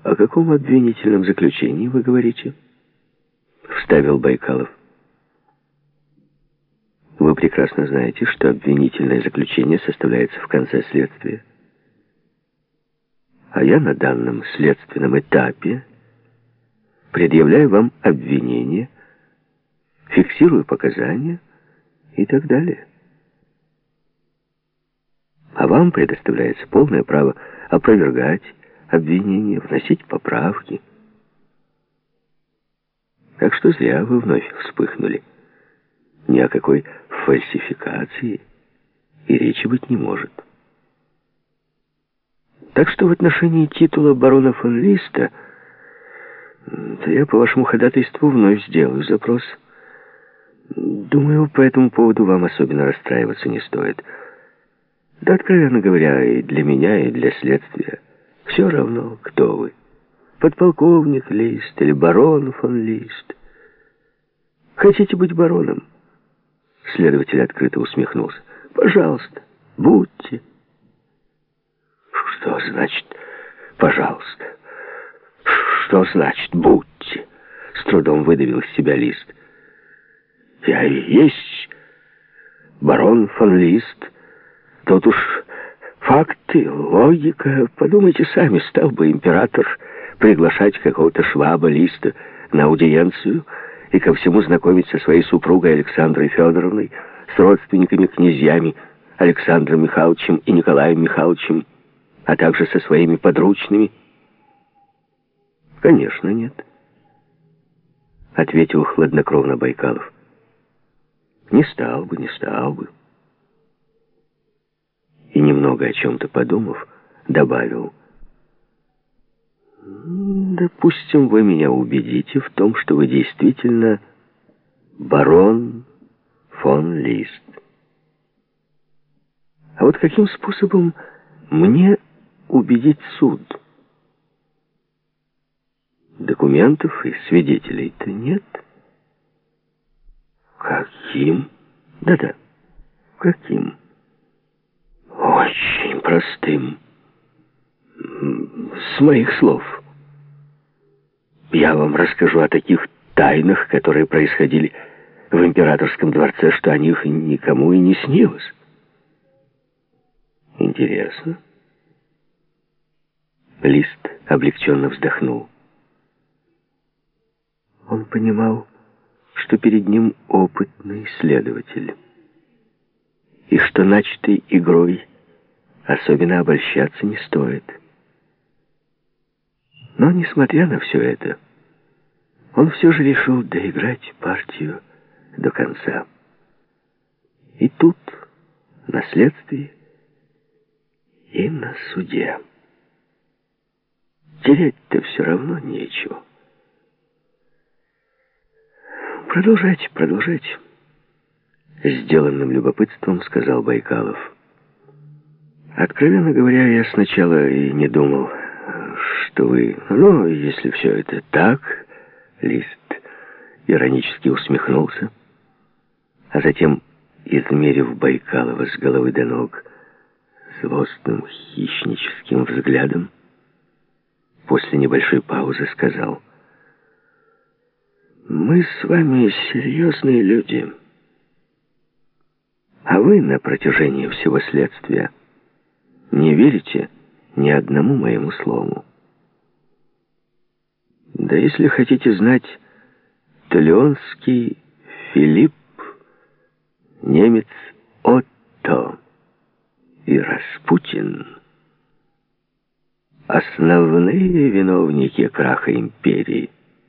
«О каком обвинительном заключении вы говорите?» — вставил Байкалов. «Вы прекрасно знаете, что обвинительное заключение составляется в конце следствия. А я на данном следственном этапе предъявляю вам обвинение, фиксирую показания и так далее. А вам предоставляется полное право опровергать обвинения, вносить поправки. Так что зря вы вновь вспыхнули. Ни о какой фальсификации и речи быть не может. Так что в отношении титула барона фон Листа, то я по вашему ходатайству вновь сделаю запрос. Думаю, по этому поводу вам особенно расстраиваться не стоит. Да, откровенно говоря, и для меня, и для следствия все равно, кто вы. Подполковник Лист или барон фон Лист. Хотите быть бароном? Следователь открыто усмехнулся. Пожалуйста, будьте. Что значит «пожалуйста»? Что значит «будьте»? С трудом выдавил из себя Лист. Я и есть барон фон Лист. Тут уж факты, логика. Подумайте сами, стал бы император приглашать какого-то шваба Листа на аудиенцию и ко всему знакомить со своей супругой Александрой Федоровной, с родственниками князьями Александром Михайловичем и Николаем Михайловичем, а также со своими подручными? Конечно, нет, ответил хладнокровно Байкалов. Не стал бы. И немного о чем-то подумав, добавил: допустим, вы меня убедите в том, что вы действительно барон фон Лист. А вот каким способом мне убедить суд? Документов и свидетелей-то нет. Каким? Да-да, каким? Очень простым. С моих слов. Я вам расскажу о таких тайнах, которые происходили в императорском дворце, что о них никому и не снилось. Интересно. Лист облегченно вздохнул. Он понимал, что перед ним опытный следователь, и что начатой игрой особенно обольщаться не стоит. Но, несмотря на все это, он все же решил доиграть партию до конца. И тут, на следствии и на суде. Терять-то все равно нечего. Продолжайте. Сделанным любопытством сказал Байкалов. Откровенно говоря, я сначала и не думал, что вы... Ну, если все это так... Лист иронически усмехнулся, а затем, измерив Байкалова с головы до ног злостным хищническим взглядом, после небольшой паузы сказал: «Мы с вами серьезные люди, а вы на протяжении всего следствия не верите ни одному моему слову. Да если хотите знать, Толеонский Филипп, немец Отто и Распутин — основные виновники краха империи.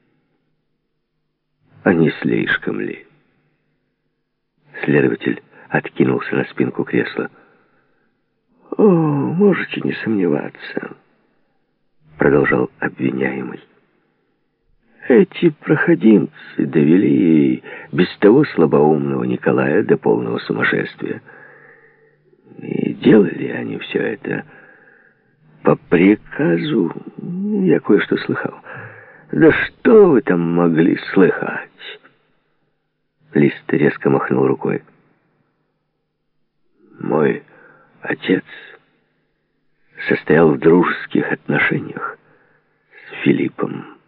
А не слишком ли?» Следователь откинулся на спинку кресла. «О, можете не сомневаться», — продолжал обвиняемый. «Эти проходимцы довели и без того слабоумного Николая до полного сумасшествия. И делали они все это по приказу. Я кое-что слыхал». «Да что вы там могли слыхать?» Лист резко махнул рукой. «Мой отец состоял в дружеских отношениях с Филиппом.